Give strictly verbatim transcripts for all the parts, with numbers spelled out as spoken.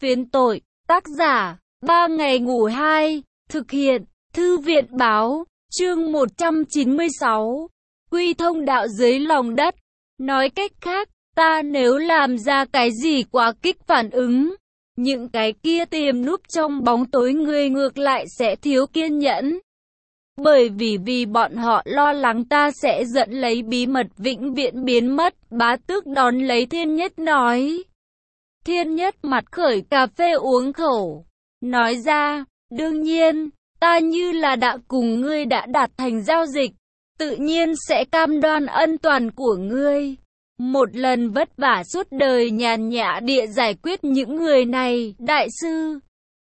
Phiến tội, tác giả, ba ngày ngủ hai, thực hiện, thư viện báo, chương một trăm chín mươi sáu, quy thông đạo dưới lòng đất. Nói cách khác, ta nếu làm ra cái gì quá kích phản ứng, những cái kia tiềm núp trong bóng tối người ngược lại sẽ thiếu kiên nhẫn. Bởi vì vì bọn họ lo lắng ta sẽ dẫn lấy bí mật vĩnh viễn biến mất, Bá Tước đón lấy Thiên Nhất nói. Thiên Nhất mặt khởi cà phê uống khẩu, nói ra, đương nhiên, ta như là đã cùng ngươi đã đạt thành giao dịch, tự nhiên sẽ cam đoan ân toàn của ngươi. Một lần vất vả suốt đời nhàn nhã địa giải quyết những người này, đại sư.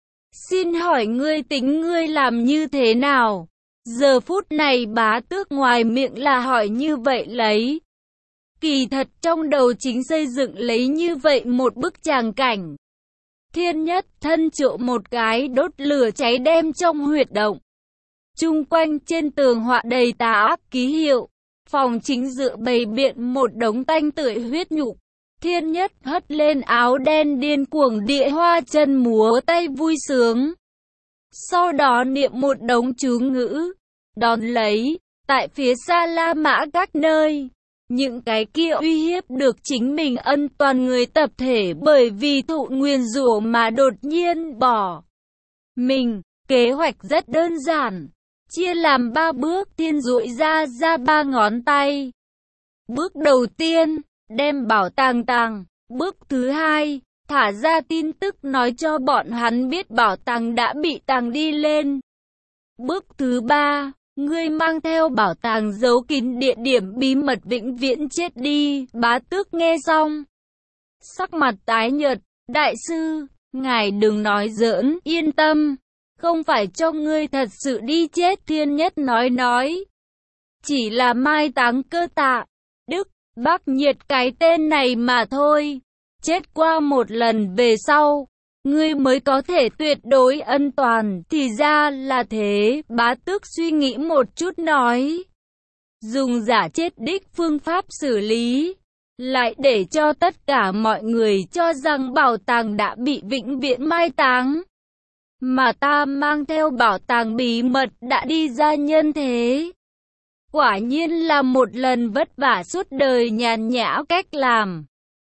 Xin hỏi ngươi tính ngươi làm như thế nào? Giờ phút này Bá Tước ngoài miệng là hỏi như vậy lấy. Kỳ thật trong đầu chính xây dựng lấy như vậy một bức tràng cảnh. Thiên Nhất thân trộm một cái đốt lửa cháy đem trong huyệt động. Chung quanh trên tường họa đầy tà ác ký hiệu. Phòng chính dự bày biện một đống tanh tưởi huyết nhục. Thiên Nhất hất lên áo đen điên cuồng địa hoa chân múa tay vui sướng. Sau đó niệm một đống chú ngữ. Đón lấy, tại phía xa La Mã các nơi, những cái kia uy hiếp được chính mình ân toàn người tập thể bởi vì thụ nguyền rủa mà đột nhiên bỏ mình. Kế hoạch rất đơn giản, chia làm ba bước. Thiên duỗi ra ra ba ngón tay. Bước đầu tiên, đem bảo tàng tàng. Bước thứ hai, thả ra tin tức nói cho bọn hắn biết bảo tàng đã bị tàng đi lên. Bước thứ ba, ngươi mang theo bảo tàng giấu kín địa điểm bí mật vĩnh viễn chết đi. Bá Tước nghe xong, sắc mặt tái nhợt. Đại sư, ngài đừng nói giỡn, yên tâm, không phải cho ngươi thật sự đi chết. Thiên Nhất nói nói, chỉ là mai táng Cơ Tạ, Đức, Bắc Nhiệt cái tên này mà thôi. Chết qua một lần về sau, ngươi mới có thể tuyệt đối ân toàn. Thì ra là thế. Bá Tước suy nghĩ một chút nói, dùng giả chết đích phương pháp xử lý, lại để cho tất cả mọi người cho rằng bảo tàng đã bị vĩnh viễn mai táng, mà ta mang theo bảo tàng bí mật đã đi ra nhân thế. Quả nhiên là một lần vất vả suốt đời nhàn nhã cách làm.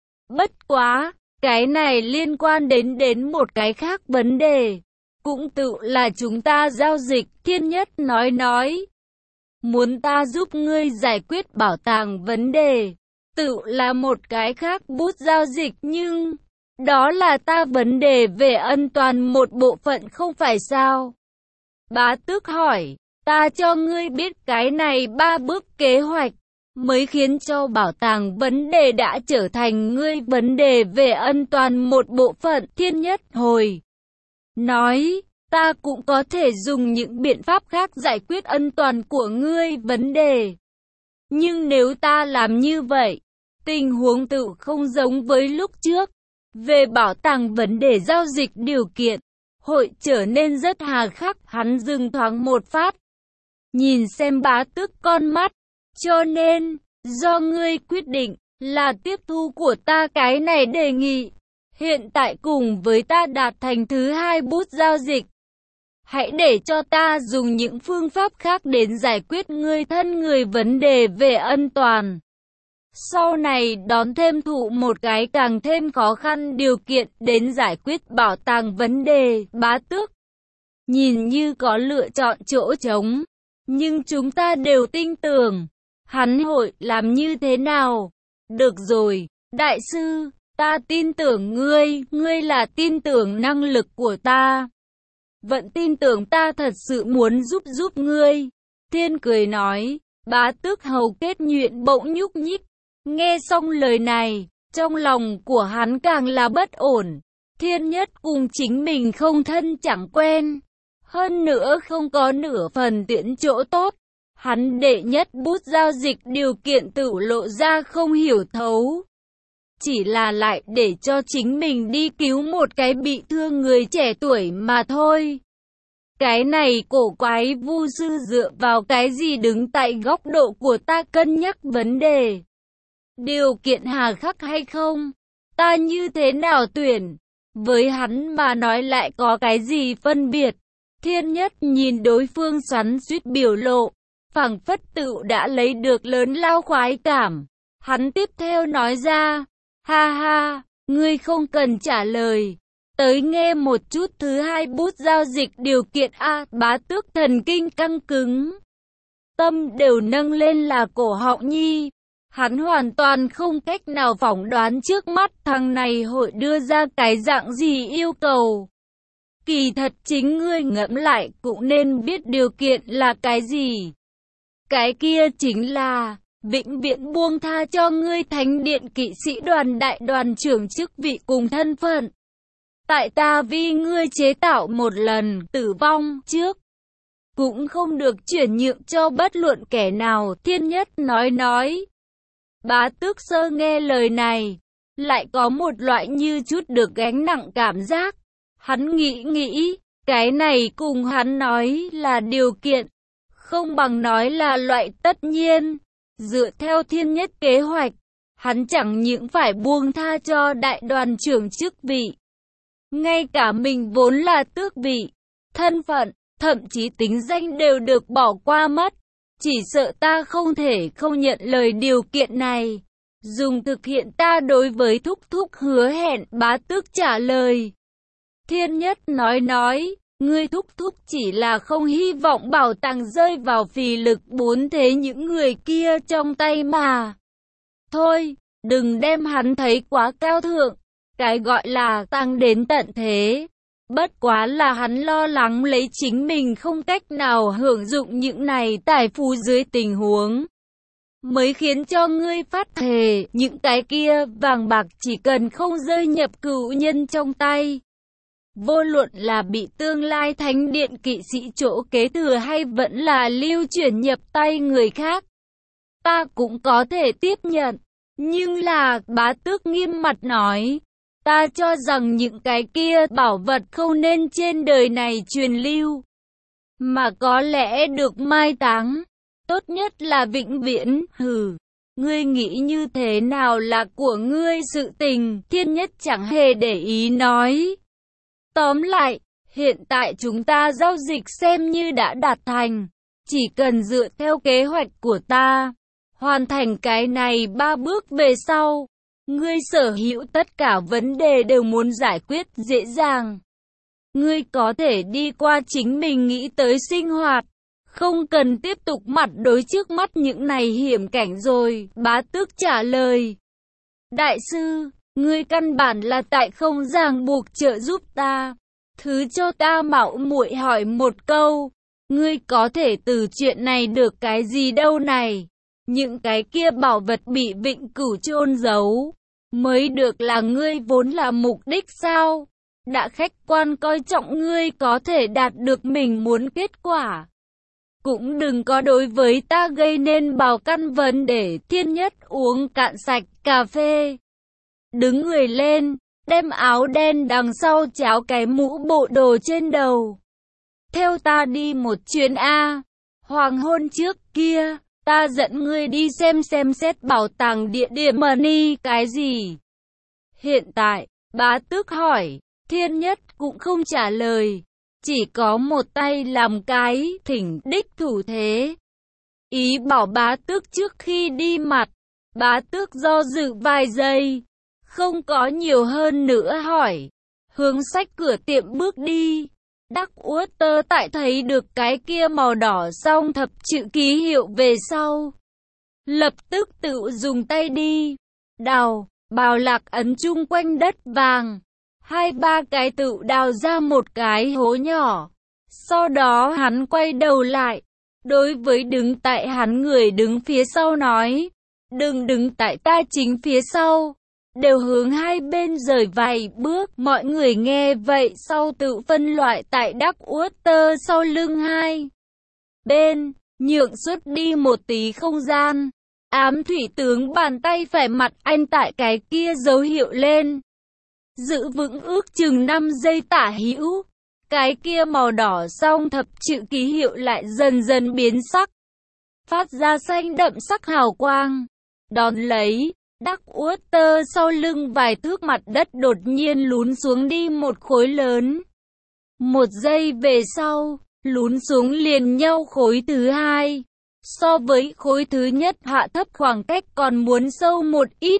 Bất quá, cái này liên quan đến đến một cái khác vấn đề, cũng tự là chúng ta giao dịch. Thiên Nhất nói nói, muốn ta giúp ngươi giải quyết bảo tàng vấn đề, tự là một cái khác bút giao dịch, nhưng đó là ta vấn đề về ân toàn một bộ phận không phải sao? Bá Tước hỏi, ta cho ngươi biết cái này ba bước kế hoạch, mới khiến cho bảo tàng vấn đề đã trở thành ngươi vấn đề về ân toàn một bộ phận. Thiên Nhất hồi nói, ta cũng có thể dùng những biện pháp khác giải quyết ân toàn của ngươi vấn đề. Nhưng nếu ta làm như vậy, tình huống tự không giống với lúc trước. Về bảo tàng vấn đề giao dịch điều kiện, hội trở nên rất hà khắc. Hắn dừng thoáng một phát, nhìn xem Bá Tước con mắt. Cho nên, do ngươi quyết định, là tiếp thu của ta cái này đề nghị. Hiện tại cùng với ta đạt thành thứ hai bút giao dịch. Hãy để cho ta dùng những phương pháp khác đến giải quyết ngươi thân người vấn đề về ân toàn. Sau này đón thêm thụ một cái càng thêm khó khăn điều kiện đến giải quyết bảo tàng vấn đề. Bá Tước nhìn như có lựa chọn chỗ trống, nhưng chúng ta đều tin tưởng hắn hội làm như thế nào. Được rồi, đại sư, ta tin tưởng ngươi, ngươi là tin tưởng năng lực của ta, vẫn tin tưởng ta thật sự muốn giúp giúp ngươi. Thiên cười nói. Bá Tước hầu kết nhuyễn bỗng nhúc nhích. Nghe xong lời này, trong lòng của hắn càng là bất ổn. Thiên Nhất cùng chính mình không thân chẳng quen, hơn nữa không có nửa phần tiện chỗ tốt. Hắn đệ nhất bút giao dịch điều kiện tự lộ ra không hiểu thấu, chỉ là lại để cho chính mình đi cứu một cái bị thương người trẻ tuổi mà thôi. Cái này cổ quái vu sư dựa vào cái gì đứng tại góc độ của ta cân nhắc vấn đề điều kiện hà khắc hay không? Ta như thế nào tuyển? Với hắn mà nói lại có cái gì phân biệt. Thiên Nhất nhìn đối phương xoắn xuýt biểu lộ, phảng phất tự đã lấy được lớn lao khoái cảm. Hắn tiếp theo nói ra, ha ha, ngươi không cần trả lời. Tới nghe một chút thứ hai bút giao dịch điều kiện A. Bá Tước thần kinh căng cứng, tâm đều nâng lên là cổ họng nhi. Hắn hoàn toàn không cách nào phỏng đoán trước mắt thằng này hội đưa ra cái dạng gì yêu cầu. Kỳ thật chính ngươi ngẫm lại cũng nên biết điều kiện là cái gì. Cái kia chính là vĩnh viễn buông tha cho ngươi Thánh Điện kỵ sĩ đoàn đại đoàn trưởng chức vị cùng thân phận. Tại ta vì ngươi chế tạo một lần tử vong trước, cũng không được chuyển nhượng cho bất luận kẻ nào. Thiên Nhất nói nói. Bá Tước Sơ nghe lời này, lại có một loại như chút được gánh nặng cảm giác. Hắn nghĩ nghĩ, cái này cùng hắn nói là điều kiện, không bằng nói là loại tất nhiên. Dựa theo Thiên Nhất kế hoạch, hắn chẳng những phải buông tha cho đại đoàn trưởng chức vị, ngay cả mình vốn là tước vị, thân phận, thậm chí tính danh đều được bỏ qua mất. Chỉ sợ ta không thể không nhận lời điều kiện này, dùng thực hiện ta đối với thúc thúc hứa hẹn. Bá Tước trả lời. Thiên Nhất nói nói, ngươi thúc thúc chỉ là không hy vọng bảo tàng rơi vào phì lực bốn thế những người kia trong tay mà. Thôi, đừng đem hắn thấy quá cao thượng, cái gọi là tăng đến tận thế. Bất quá là hắn lo lắng lấy chính mình không cách nào hưởng dụng những này tài phú dưới tình huống, mới khiến cho ngươi phát thề những cái kia vàng bạc chỉ cần không rơi nhập cửu nhân trong tay, vô luận là bị tương lai Thánh Điện kỵ sĩ chỗ kế thừa hay vẫn là lưu chuyển nhập tay người khác, ta cũng có thể tiếp nhận. Nhưng là, Bá Tước nghiêm mặt nói, ta cho rằng những cái kia bảo vật không nên trên đời này truyền lưu, mà có lẽ được mai táng, tốt nhất là vĩnh viễn. Hừ, ngươi nghĩ như thế nào là của ngươi sự tình. Thiên Nhất chẳng hề để ý nói. Tóm lại, hiện tại chúng ta giao dịch xem như đã đạt thành, chỉ cần dựa theo kế hoạch của ta, hoàn thành cái này ba bước về sau, ngươi sở hữu tất cả vấn đề đều muốn giải quyết dễ dàng. Ngươi có thể đi qua chính mình nghĩ tới sinh hoạt, không cần tiếp tục mặt đối trước mắt những này hiểm cảnh rồi. Bá Tước trả lời. Đại sư, ngươi căn bản là tại không ràng buộc trợ giúp ta. Thứ cho ta mạo muội hỏi một câu, ngươi có thể từ chuyện này được cái gì đâu này? Những cái kia bảo vật bị vĩnh cửu chôn giấu, mới được là ngươi vốn là mục đích sao? Đã khách quan coi trọng ngươi có thể đạt được mình muốn kết quả, cũng đừng có đối với ta gây nên bào căn vấn để. Thiên Nhất uống cạn sạch cà phê, đứng người lên, đem áo đen đằng sau cháo cái mũ bộ đồ trên đầu. Theo ta đi một chuyến A. Hoàng hôn trước kia, ta dẫn ngươi đi xem xem xét bảo tàng địa điểm money cái gì. Hiện tại, Bá Tước hỏi, Thiên Nhất cũng không trả lời, chỉ có một tay làm cái thỉnh đích thủ thế, ý bảo Bá Tước trước khi đi mặt. Bá Tước do dự vài giây, không có nhiều hơn nữa hỏi, hướng sách cửa tiệm bước đi. Đắc Uất Tơ tại thấy được cái kia màu đỏ song thập chữ ký hiệu về sau, lập tức tự dùng tay đi đào, bào lạc ấn chung quanh đất vàng, hai ba cái tự đào ra một cái hố nhỏ. Sau đó hắn quay đầu lại, đối với đứng tại hắn người đứng phía sau nói, đừng đứng tại ta chính phía sau, đều hướng hai bên rời vài bước. Mọi người nghe vậy sau tự phân loại tại Đắc Uất Tơ sau lưng hai bên, nhượng xuất đi một tí không gian. Ám thủy tướng bàn tay phải mặt anh tại cái kia dấu hiệu lên, giữ vững ước chừng năm giây tả hữu. Cái kia màu đỏ song thập chữ ký hiệu lại dần dần biến sắc, phát ra xanh đậm sắc hào quang. Đón lấy, Duckwater sau lưng vài thước mặt đất đột nhiên lún xuống đi một khối lớn. Một giây về sau, lún xuống liền nhau khối thứ hai. So với khối thứ nhất hạ thấp khoảng cách còn muốn sâu một ít.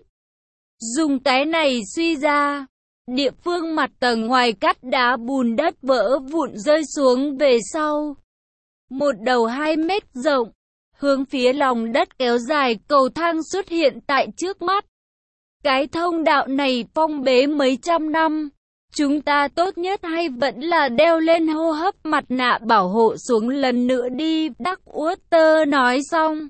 Dùng cái này suy ra, địa phương mặt tầng ngoài cắt đá bùn đất vỡ vụn rơi xuống về sau. Một đầu hai mét rộng, hướng phía lòng đất kéo dài cầu thang xuất hiện tại trước mắt. Cái thông đạo này phong bế mấy trăm năm. Chúng ta tốt nhất hay vẫn là đeo lên hô hấp mặt nạ bảo hộ xuống lần nữa đi. Duckwater nói xong,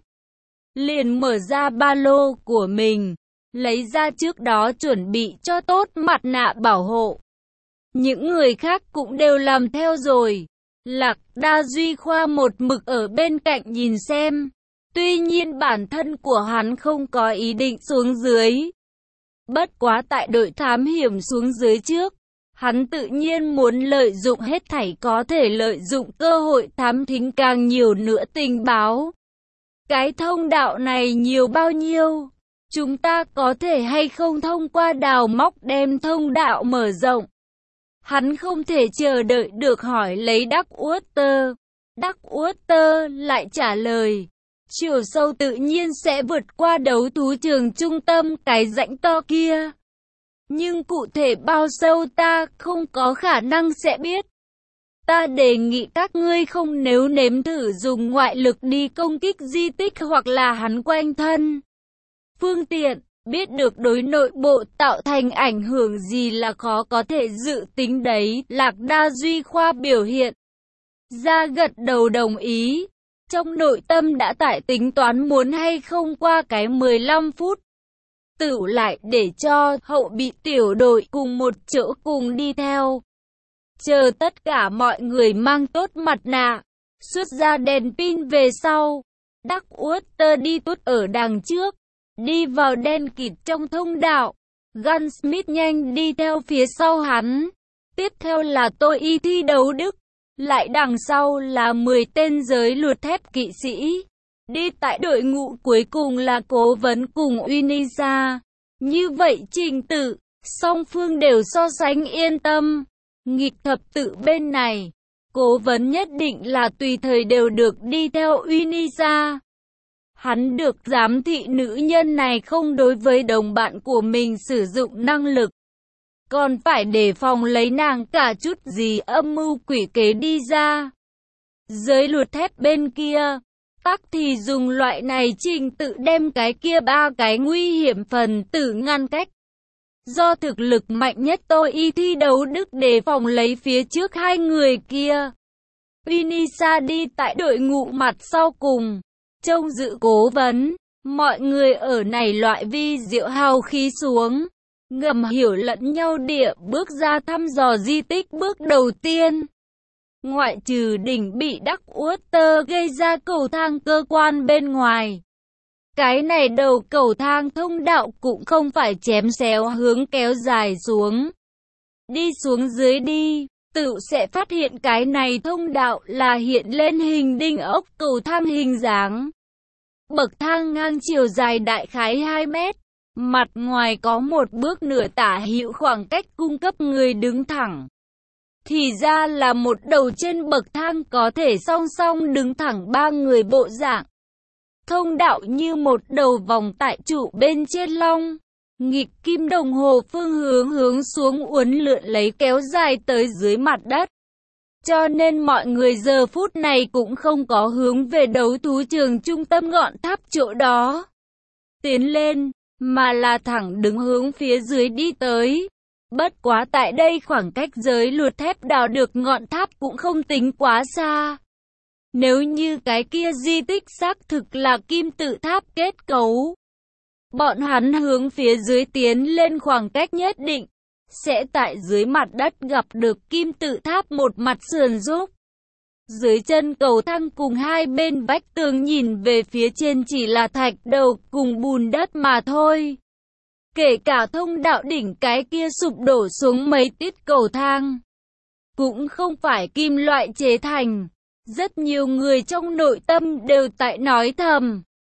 liền mở ra ba lô của mình, lấy ra trước đó chuẩn bị cho tốt mặt nạ bảo hộ. Những người khác cũng đều làm theo rồi. Lạc Đa Duy Khoa một mực ở bên cạnh nhìn xem. Tuy nhiên bản thân của hắn không có ý định xuống dưới. Bất quá tại đội thám hiểm xuống dưới trước, hắn tự nhiên muốn lợi dụng hết thảy có thể lợi dụng cơ hội thám thính càng nhiều nữa tình báo. Cái thông đạo này nhiều bao nhiêu? Chúng ta có thể hay không thông qua đào móc đem thông đạo mở rộng? Hắn không thể chờ đợi được hỏi lấy Duckwater. Duckwater lại trả lời, chiều sâu tự nhiên sẽ vượt qua đấu thú trường trung tâm cái rãnh to kia. Nhưng cụ thể bao sâu ta không có khả năng sẽ biết. Ta đề nghị các ngươi không nếu nếm thử dùng ngoại lực đi công kích di tích hoặc là hắn quanh thân phương tiện, biết được đối nội bộ tạo thành ảnh hưởng gì là khó có thể dự tính đấy. Lạc Đa Duy Khoa biểu hiện ra gật đầu đồng ý. Trong nội tâm đã tại tính toán muốn hay không qua cái mười lăm phút. Tựu lại để cho hậu bị tiểu đội cùng một chỗ cùng đi theo. Chờ tất cả mọi người mang tốt mặt nạ, xuất ra đèn pin về sau. Duckwater đi tốt ở đằng trước, đi vào đen kịt trong thông đạo. Gunsmith nhanh đi theo phía sau hắn. Tiếp theo là tôi y thi đấu Đức. Lại đằng sau là mười tên giới luật thép kỵ sĩ. Đi tại đội ngũ cuối cùng là cố vấn cùng Unisa. Như vậy trình tự, song phương đều so sánh yên tâm. Nghịch thập tự bên này, cố vấn nhất định là tùy thời đều được đi theo Unisa. Hắn được giám thị nữ nhân này không đối với đồng bạn của mình sử dụng năng lực. Còn phải đề phòng lấy nàng cả chút gì âm mưu quỷ kế đi ra. Giới luật thép bên kia, tắc thì dùng loại này trình tự đem cái kia ba cái nguy hiểm phần tử ngăn cách. Do thực lực mạnh nhất tôi y thi đấu Đức đề phòng lấy phía trước hai người kia. Unisa đi tại đội ngũ mặt sau cùng, trông giữ cố vấn. Mọi người ở này loại vi diệu hào khí xuống, ngầm hiểu lẫn nhau địa bước ra thăm dò di tích bước đầu tiên. Ngoại trừ đỉnh bị Duckwater gây ra cầu thang cơ quan bên ngoài. Cái này đầu cầu thang thông đạo cũng không phải chém xéo hướng kéo dài xuống. Đi xuống dưới đi, tự sẽ phát hiện cái này thông đạo là hiện lên hình đinh ốc cầu thang hình dáng. Bậc thang ngang chiều dài đại khái hai mét. Mặt ngoài có một bước nửa tả hữu khoảng cách cung cấp người đứng thẳng. Thì ra là một đầu trên bậc thang có thể song song đứng thẳng ba người bộ dạng. Thông đạo như một đầu vòng tại trụ bên trên long. Nghịch kim đồng hồ phương hướng hướng xuống uốn lượn lấy kéo dài tới dưới mặt đất. Cho nên mọi người giờ phút này cũng không có hướng về đấu thú trường trung tâm ngọn tháp chỗ đó tiến lên, mà là thẳng đứng hướng phía dưới đi tới. Bất quá tại đây khoảng cách giới luật thép đào được ngọn tháp cũng không tính quá xa. Nếu như cái kia di tích xác thực là kim tự tháp kết cấu, bọn hắn hướng phía dưới tiến lên khoảng cách nhất định, sẽ tại dưới mặt đất gặp được kim tự tháp một mặt sườn dốc. Dưới chân cầu thang cùng hai bên vách tường nhìn về phía trên chỉ là thạch đầu cùng bùn đất mà thôi. Kể cả thông đạo đỉnh cái kia sụp đổ xuống mấy tiết cầu thang, cũng không phải kim loại chế thành. Rất nhiều người trong nội tâm đều tại nói thầm,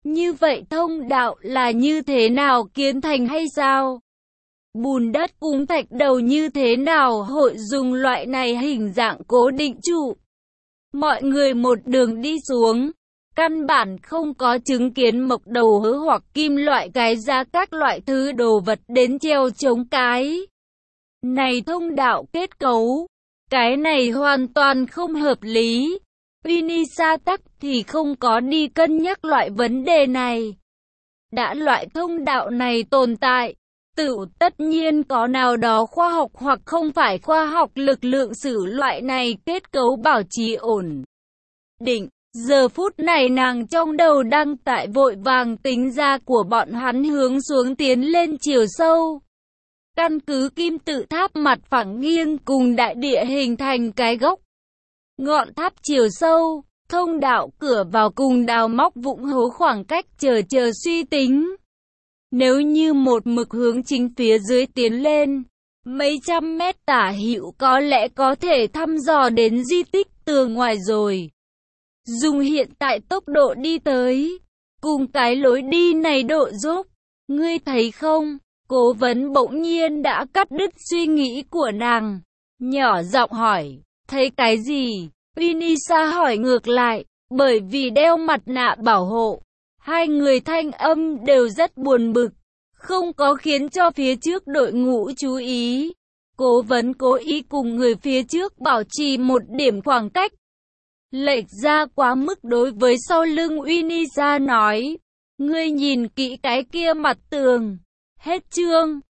Như vậy thông đạo là như thế nào kiến thành hay sao? Bùn đất cùng thạch đầu như thế nào hội dùng loại này hình dạng cố định trụ? Mọi người một đường đi xuống, căn bản không có chứng kiến mộc đầu hớ hoặc kim loại cái giá các loại thứ đồ vật đến treo chống cái này thông đạo kết cấu. Cái này hoàn toàn không hợp lý. Unisa tắc thì không có đi cân nhắc loại vấn đề này. Đã loại thông đạo này tồn tại, tự tất nhiên có nào đó khoa học hoặc không phải khoa học lực lượng xử loại này kết cấu bảo trì ổn định. Giờ phút này nàng trong đầu đang tại vội vàng tính ra của bọn hắn hướng xuống tiến lên chiều sâu. Căn cứ kim tự tháp mặt phẳng nghiêng cùng đại địa hình thành cái gốc ngọn tháp chiều sâu, thông đạo cửa vào cùng đào móc vũng hố khoảng cách chờ chờ suy tính. Nếu như một mực hướng chính phía dưới tiến lên, mấy trăm mét tả hữu có lẽ có thể thăm dò đến di tích tường ngoài rồi. Dùng hiện tại tốc độ đi tới, cùng cái lối đi này độ dốc, ngươi thấy không? Cố vấn bỗng nhiên đã cắt đứt suy nghĩ của nàng, nhỏ giọng hỏi, thấy cái gì? Unisa hỏi ngược lại, bởi vì đeo mặt nạ bảo hộ, hai người thanh âm đều rất buồn bực, không có khiến cho phía trước đội ngũ chú ý. Cố vấn cố ý cùng người phía trước bảo trì một điểm khoảng cách, lệch ra quá mức đối với sau lưng. Unisa nói, ngươi nhìn kỹ cái kia mặt tường. Hết chương.